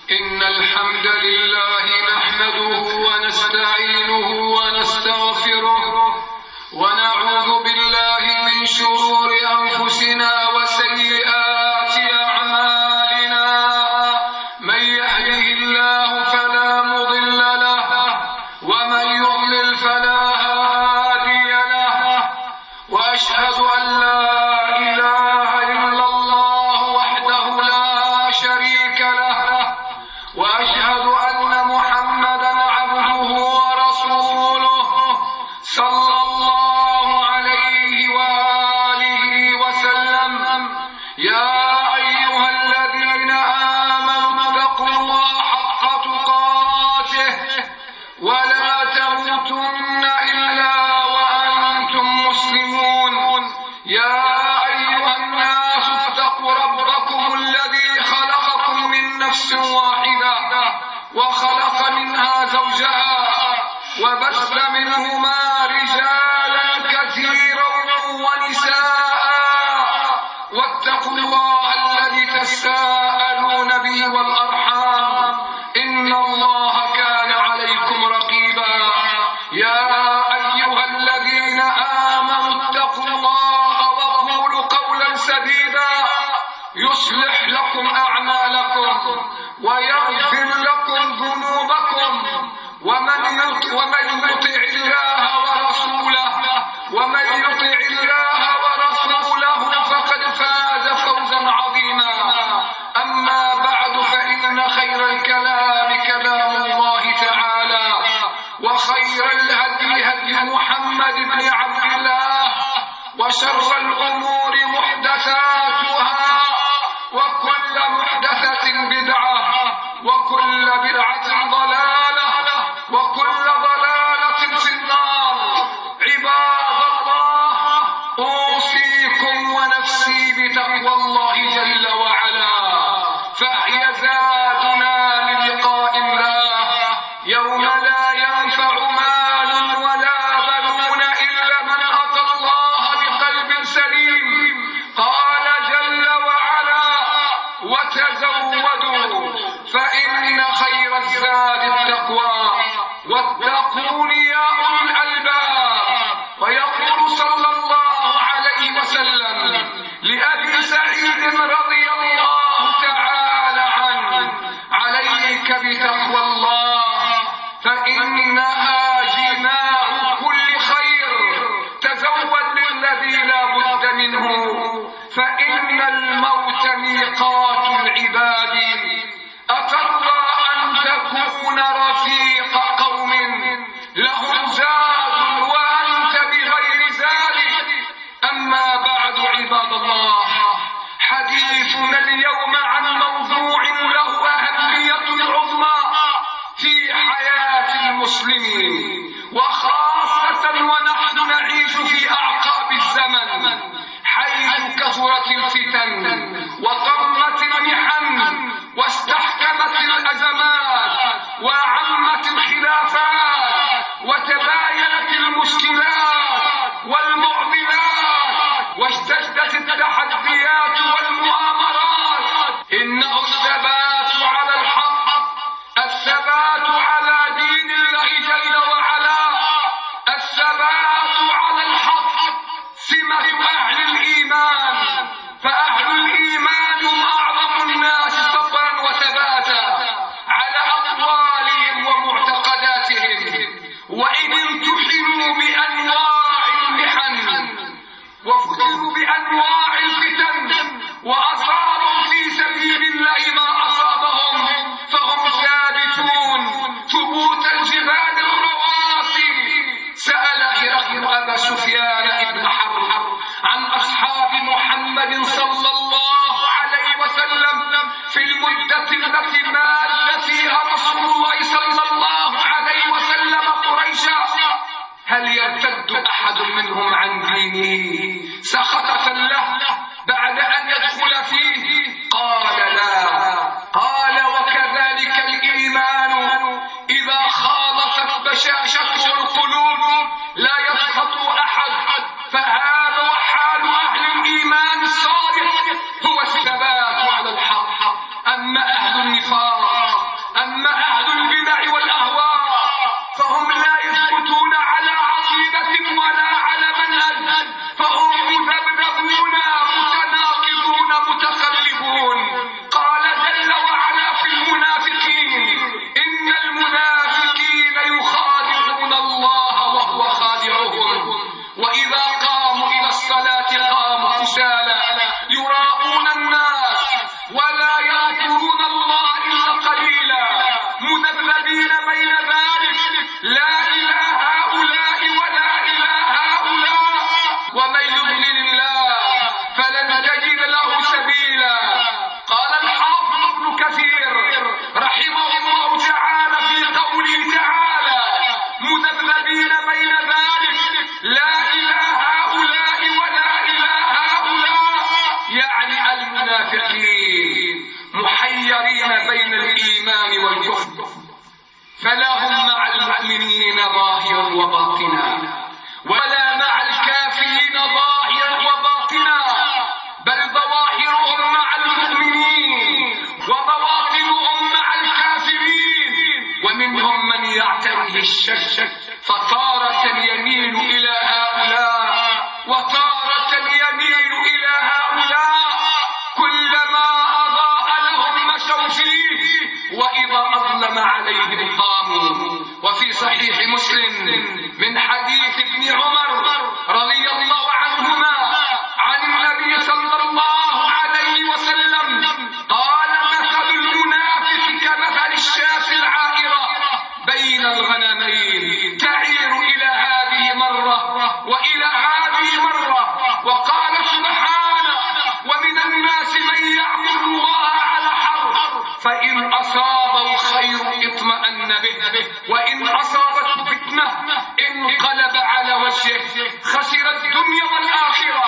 إن الحمد لله نحمده ونستعينه ونستغفره ونعوذ بالله من شرور أنفسنا وسيئات أعمالنا. من يهده الله فلا مضل له ومن يضلل فلا هادي له، وأشهد أن لا إله إلا الله وحده لا شريك له، وأشهد أن محمدا عبده ورسوله صلى الله عليه وآله وسلم. يا أيها الذين آمنوا اتقوا الله حق تقاته ولا تموتن إلا وأنتم مسلمون. يا أيها الناس اتقوا ربكم الذي خلقكم من نفس واحدة وخلق منها زوجها وبث منهما رجالا كثيرا ونساء، واتقوا الله الذي تساءلون به والأرحام إن الله كان عليكم رقيبا. يا أيها الذين آمنوا اتقوا الله وقولوا قولا سديدا يصلح لكم أعمالكم ويغفر لكم ذنوبكم، ومن يطع الله ورسوله فقد فاز فوزا عظيما. أما بعد، فإن خير الكلام كلام الله تعالى، وخير الهدي هدي محمد بن عبد الله، وشر الأمور محدثاتها، وكل محدثة بدعة، وكل بدعة ضلالة، وكل ضلالة في النار. عباد الله، أوصيكم ونفسي بتقوى الله جل وعلا، فهي زادنا للقاء الله يوم لا ينفع مال ولا بنون إلا من أتى الله بقلب سليم. قال جل وعلا: وتزودوا فإن خير الزاد التقوى واتقون يا أولي الألباب. ويقول صلى الله عليه وسلم لأبي سعيد رضي الله تعالى عنه: عليك بتقوى الله فإنها جماع كل خير، تزود للذي لا بد منه، فإن الموت ميقات العباد. أترضى أن تكون رفيق قوم لهم زاد وأنت بغير زاد؟ أما بعد، عباد الله، حديثنا اليوم عن موضوع له أهمية عظمى في حياة المسلمين، وخاصة ونحن نعيش في أعقاب الزمن، حيث كثرت الفتن وطمت المحن واستحكمت الأزمات وعمت الخلافات وتباينت المشكلات والمعضلات واشتدت التحديات والمؤامرات. إنه الثبات على الحق، الثبات على دين الله جل وعلا، الثبات على الحق سمة أهل الإيمان، فأهل الإيمان هم أعظم الناس صبرا وثباتا على أقوالهم ومعتقداتهم، وإن امتحنوا بأنواع المحن وفتنوا بأنواع الفتن وأصابوا في سبيل الله ما أصابهم، فهم ثابتون ثبوت الجبال الرواسي. سأل هرقل أبا سفيان بن حرب عن أصحاب محمد صلى الله عليه وسلم في المدة التي مات فيها رسول الله صلى الله عليه وسلم قريشا: هل يرتد أحد منهم عن دينه سخطة له بعد أن يدخل فيه؟ قال: لا. قال: وكذلك الإيمان إذا خالطت بشاشته القلوب لا يسخط أحد، فهذا وحال أهل الإيمان الصالح هو الثبات على الحق. أما أهل النفاق فلهم مع المؤمنين ظاهرا وباطنا، ولا مع الكافرين ظاهرا وباطنا، بل ظواهرهم مع المؤمنين وبواطنهم مع الكافرين. ومنهم من يعتريه الشك، فتارة يميل إلى هؤلاء وتارة يميل إلى هؤلاء، كلما أضاء لهم مشوا فيه، وإذا أظلم عليهم قاموا. وفي صحيح مسلم من حديث ابن عمر رضي الله عنهما عن النبي صلى الله عليه وسلم قال: مثل المنافق كمثل الشاة العائرة بين الغنمين، تعير إلى هذه مرة وإلى هذه مرة. وقال سبحانه: ومن الناس من يعبد الله على حرف، فإن أصابه خير اطمأن به، وإن أصابته فتنة انقلب على وجهه، خسر الدنيا والآخرة،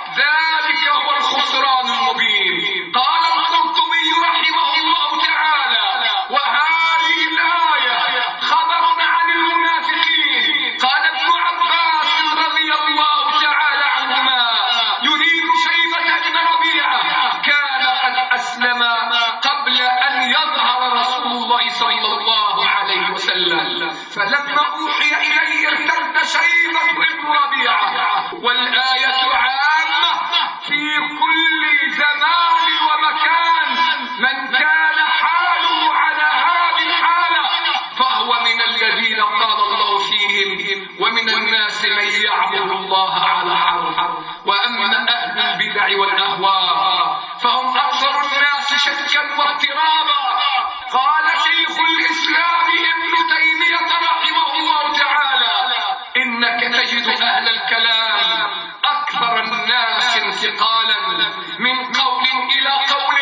ذلك هو الخسران المبين. قال القرطبي رحمه الله تعالى: وهذه الآية خبر عن المنافقين. قال ابن عباس رضي الله تعالى عنهما يريد شيبة بن ربيعة، كان قد أسلم قبل أن يظهر رسول الله صلى الله عليه وسلم، فلما أوحي إليه ارتد شيبة بن ربيعة. والآية عامة في كل زمان ومكان، من كان حاله على هذه الحالة فهو من الذين قال الله فيهم: ومن الناس من يعبد الله على حرف. وأما أهل البدع والأهواء فهم أكثر الناس شكا واضطرابا. قال شيخ الإسلام ابن تيمية رحمه الله تعالى: إنك تجد أهل الكلام أكثر الناس انتقالا من قول إلى قول،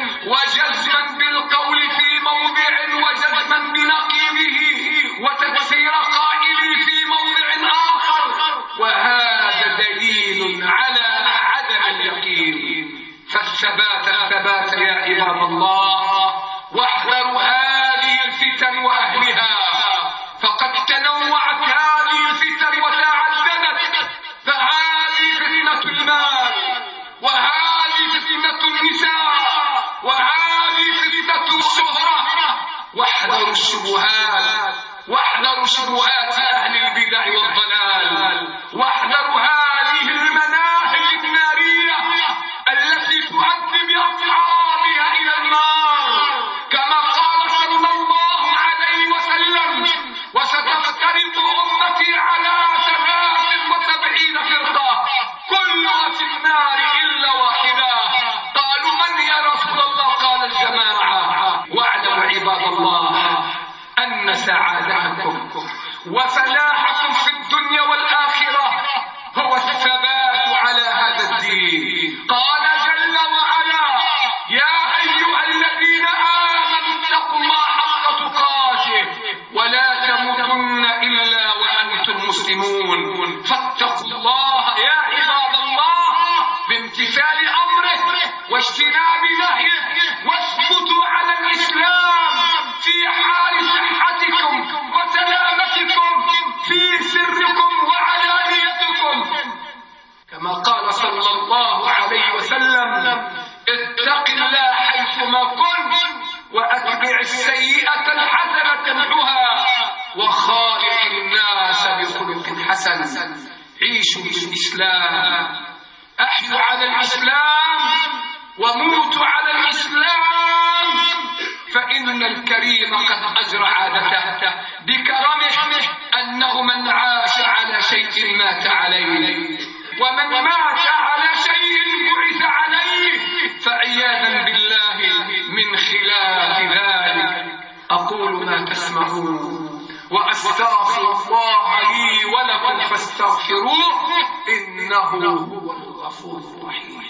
وجزما بالقول في موضع وجزما بنقيضه، وتكسير قائله في موضع آخر، وهذا دليل على عدم اليقين. فالثبات يا عباد الله، واحذروا هذه الفتن وأهلها، فقد تنوعت هذه الفتن وتعددت. فهذه فتنة المال، وهذه فتنة النساء، وهذه فتنة الشهرة. واحذروا الشبهات، واحذروا شبهات أهل البدع والضلال، واحذروا هذه المناهج النارية التي تؤدي بأصحابها إلى النار، كما قال صلى الله عليه وسلم: وستفترق أمتي على 73 فرقة كلها في النار إلا واحدة. قالوا: من يا رسول الله؟ قال: الجماعة. واعلموا عباد الله أن سعادتكم وفلاحكم في الدنيا والآخرة هو الثبات على هذا الدين. قال جل وعلا: يا أيها الذين آمنوا اتقوا الله حق تقاته ولا تموتن إلا وأنتم مسلمون. فاتقوا الله يا عباد الله بامتثال أمره واجتناب نهيه، واثبتوا على الإسلام في حال صحتكم وسلامتكم، في سركم وعلانيتكم، كما قال صلى الله عليه وسلم: اتق الله حيثما كنت، وأتبع السيئة الحسنة تمحها، وخالق الناس بخلق حسن. عيشوا بالإسلام، أحيوا على الإسلام، وموتوا على الإسلام، فإن الكريم قد أجرى عادته بكرمه أنه من عاش على شيء مات عليه، ومن مات على شيء بعث عليه، فعياذا بالله من خلاف ذلك. أقول ما تسمعون وأستغفر الله لي ولكم فاستغفروه إنه هو الغفور الرحيم.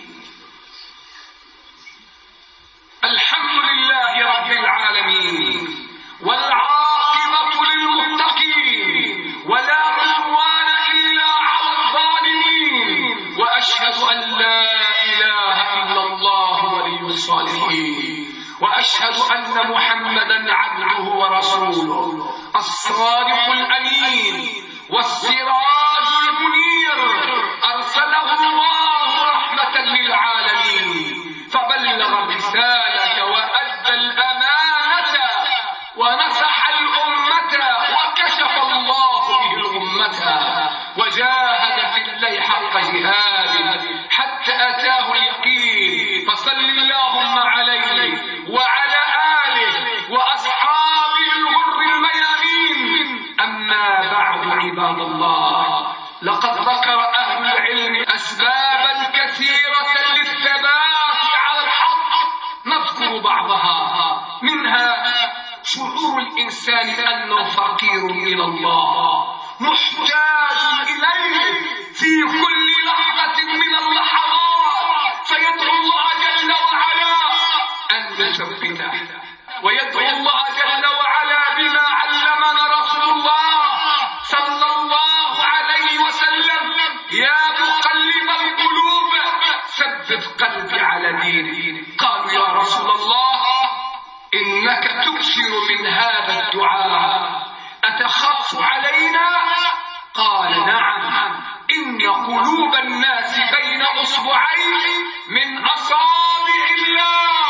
الحمد لله رب العالمين، والعاقبة للمتقين، ولا عدوان إلا على الظالمين، وأشهد أن لا إله إلا الله ولي الصالحين، وأشهد أن محمدا محمدا عبده ورسوله الصادق الأمين والسراج المنير، أرسله الله رحمة للعالمين، فبلغ الرسالة وأدى الأمانة ونصح الأمة وكشف الله به الأمة، وجاهد في الله حق جهاده حتى أتاه اليقين. فصل اللهم عليه وعلى آله وأصحابه الغر الميامين. أما بعد عباد الله، لقد ذكر أهل العلم أسبابا كثيرة للثبات على الحق، نذكر بعضها. منها شعور الإنسان أنه فقير إلى الله، محتاج إليه في كل لحظة من اللحظات، فيدعو الله جل وعلا أن يثبته، ويدعو الله جل وعلا بما علمنا رسول الله صلى الله عليه وسلم: يا مقلب القلوب ثبت قلبي على دينك. قالوا: يا رسول الله، إنك تكثر من هذا الدعاء، أتخف علينا؟ قال: نعم، إن قلوب الناس بين أصبعين من أصابع الله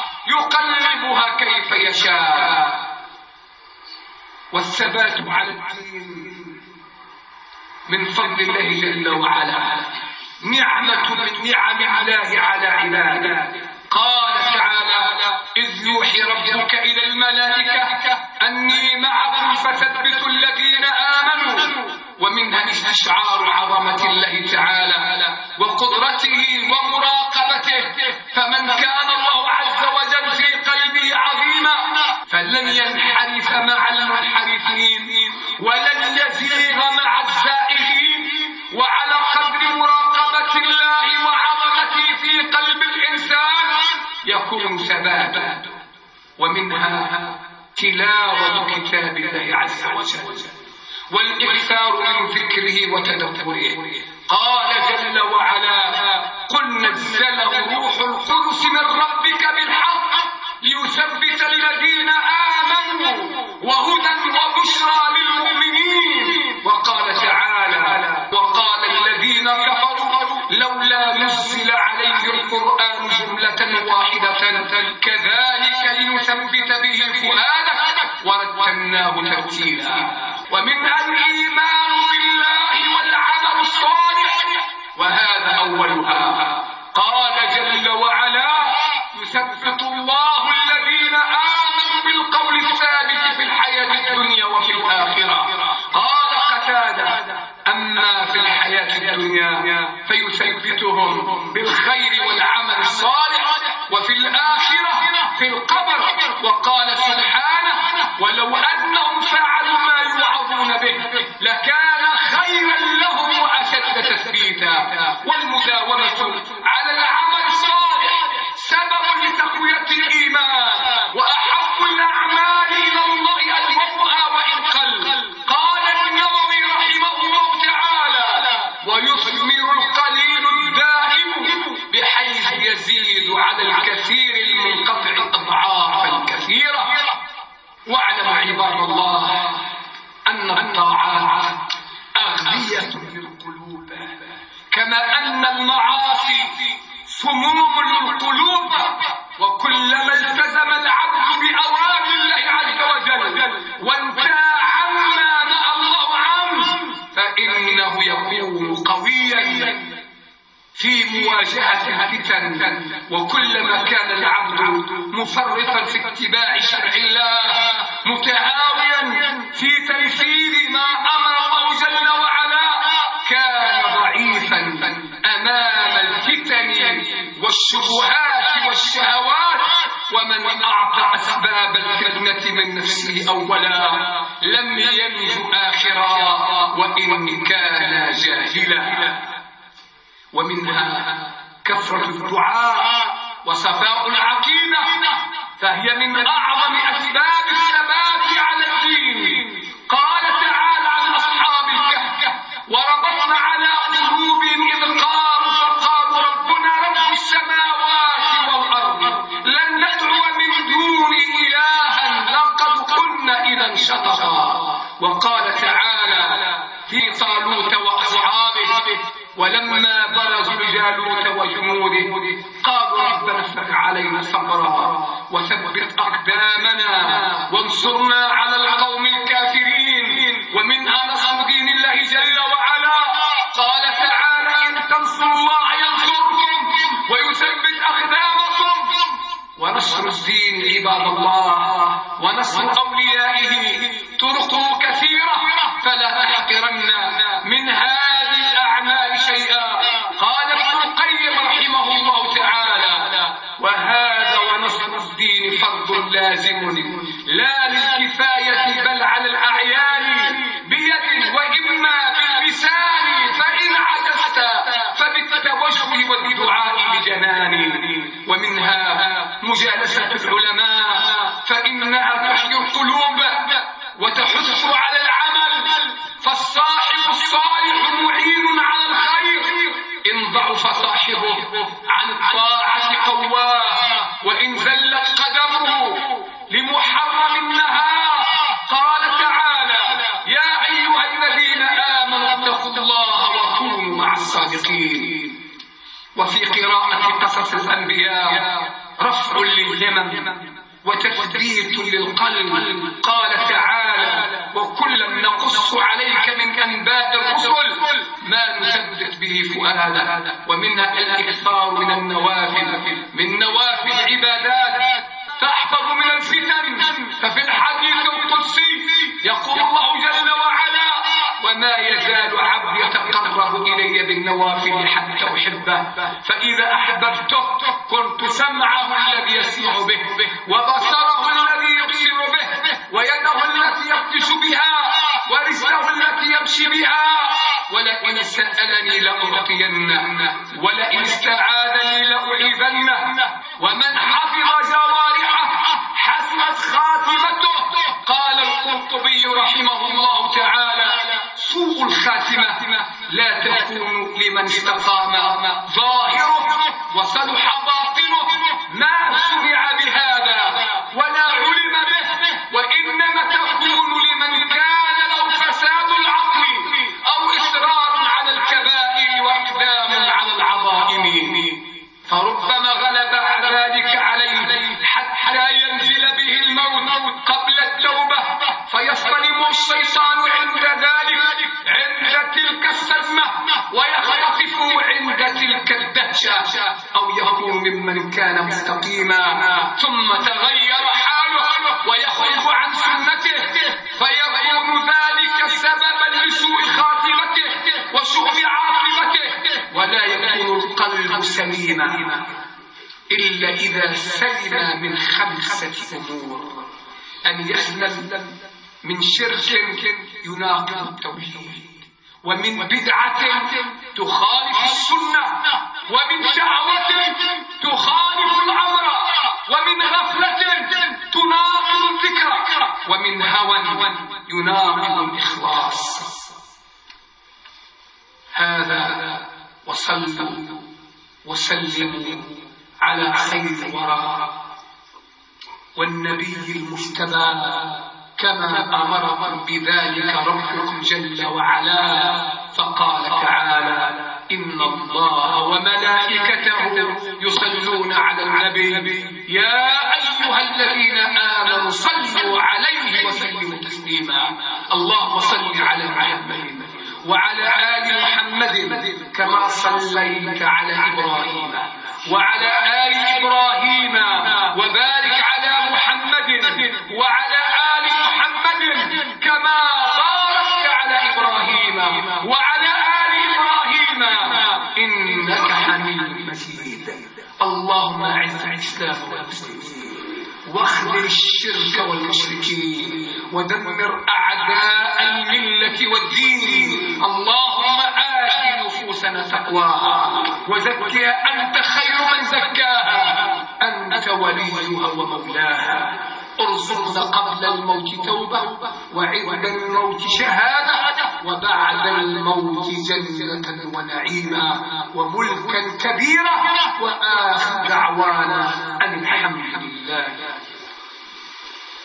يقلبها كيف يشاء. والثبات على الدين من فضل الله جل وعلا، نعمة من نعم الله على عباده. قال تعالى: إذ يوحي ربك إلى الملائكة أني معكم فثبتوا الذين آمنوا. ومنها استشعار عظمة الله تعالى وقدرته ومراقبته، فمن كان الله عز وجل في قلبه عظيما فلن ينحرف مع المنحرفين ولن يزيغ مع الزائغين. وعلى قدر مراقبة الله وعظمته في قلب الإنسان يكون ثباتا. ومنها تلاوة كتاب الله عز وجل والإكثار من ذكره وتدبره. قال جل وعلا: قل نزله روح القدس من ربك بالحق ليثبت الذين آمنوا وهدى وبشرى للمؤمنين. وقال تعالى: وقال الذين كفروا لولا نزل عليه القرآن جملة واحدة كذلك لنثبت به فؤادك ورتلناه ترتيلا. ومنها الإيمان بالله والعمل الصالح، وهذا أولها. قال جل وعلا: يثبت الله الذين آمنوا بالقول الثابت في الحياة الدنيا وفي الآخرة. قال قتادة: أما في الحياة الدنيا فيثبتهم بالخير والعمل الصالح، وفي الآخرة في القبر. وقال سبحانه: ولو أنهم فعلوا ما يوعظون به لكان خيرا لهم وأشد تثبيتا. والمداومة على العمل الصالح سبب لتقوية الإيمان، وأحب الأعمال إلى الله أدومها وإن قل. قال النووي رحمه الله تعالى: ويثمر القليل الدائم بحيث يزيد على الكثير المنقطع أضعافا كثيرة. واعلم عباد الله أن الطاعات أغذية للقلوب، كما أن المعاصي سموم للقلوب. وكلما التزم العبد بأوامر الله عز وجل وانتهى عما نهى الله عنه فإنه يكون قويا في مواجهة الفتن. وكلما كان العبد مفرطا في اتباع شرع الله متهاويا في تنفيذ ما أمر الله جل وعلا كان ضعيفا أمام الفتن والشبهات والشهوات. ومن أعطى أسباب الفتنة من نفسه أولا لم ينج آخرا وإن كان جاهلا. ومنها كثرة الدعاء وصفاء العقيدة، فهي من أعظم أسباب الثبات على الدين. قال تعالى عن أصحاب الكهف: وربطنا على قلوبهم إذ قالوا فقالوا ربنا رب السماوات والأرض لن ندعو من دونه إلها شططا. وقال تعالى في طالوت وأصحابه: ولما برزوا لجالوت وجنوده قالوا ربنا افرغ علينا صبرا وثبت أقدامنا وانصرنا على القوم الكافرين. ومنها نصر دين الله جل وعلا. قال تعالى: إن تنصروا الله ينصركم ويثبت أقدامكم. ونصر الدين عباد الله ونصر أوليائه طرقه كثيرة، فلا تحقرن من هذه الأعمال شيئا. قال ابن القيم رحمه الله تعالى: وهذا ونصر الدين فرض لازم لا للكفاية بل على الأعيان بيد وإما باللسان، فإن عجزت فبالتوجه والدعاء بجنان. ومنها مجالسة العلماء فإنها تحيي القلوب وتحث على العمل، فالصاحب الصالح معين على الخير. إن ضعف صاحبه عن الطاعة قواه، وإن زلت قدمه لمحرم النهار. قال تعالى: يا أيها الذين آمنوا اتقوا الله وكونوا مع الصادقين. وفي قراءة قصص الأنبياء رفع للهمم وتثبيت للقلب. قال تعالى: وكلا نقص عليك من أنباء الرسل ما نثبت به فؤادك. ومنها الإكثار من النوافل، من نوافل العبادات تحفظ من الفتن. ففي الحديث القدسي يقول الله جل وعلا: وما يزال عبد يتقرب إلي بالنوافل حتى أحبه، فإذا أحببته كنت سمعه الذي يسمع به وبصره الذي يبصر به ويده التي يبطش بها ورجله التي يمشي بها. ولئن سألني لأعطينه ولئن استعاذني لأعيذنه. ومن حفظ جوارحه حسنت خاتمته. قال القرطبي رحمه الله تعالى: سوء الخاتمة لا تكون لمن استقام ظاهره وصلح باطنه ما سمع بهذا ولا علم به، وإنما تكون لمن كان له فساد العقل أو إصرار على الكبائر وإقدام على العظائم. فربما غلب ذلك عليه حتى ينزل به الموت قبل التوبة، فيصطدم الشيطان عند ذلك، عند تلك الصدمة، ويختطف عند تلك الدهشة. أو يكون ممن كان مستقيما ثم تغير حاله ويخرج عن سنته، فيكون ذلك سببا لسوء خاتمته وسوء عاقبته. ولا يكون القلب سليما إلا إذا سلم من 5 أمور: أن يسلم من شرك يناقض التوحيد، ومن بدعة تخالف السنة، ومن شهوة تخالف الأمر، ومن غفلة تناقض الذكر، ومن هوى يناقض الإخلاص. هذا وصلوا وسلموا على خير الورى والنبي المجتبى كما أمركم بذلك ربكم جل وعلا. فقال تعالى: إن الله وملائكته يصلون على النبي يا أيها الذين آمنوا صلوا عليه وسلموا تسليما. اللهم صل على محمد وعلى آل محمد كما صليت على إبراهيم وعلى آل إبراهيم، وبارك على محمد وعلى آل محمد كما باركت على إبراهيم وعلى آل إبراهيم إنك حميد مجيد. اللهم أعز الإسلام والمسلمين واخذل الشرك والمشركين ودمر أعداء الملة والدين. اللهم آت نفوسنا تقواها وزكها أنت خير من زكاها، أنت وليها ومولاها. ارزقنا قبل الموت توبة وعند الموت شهادة وبعد الموت جنة ونعيما وملكا كبيرا. وآخر دعوانا أن الحمد لله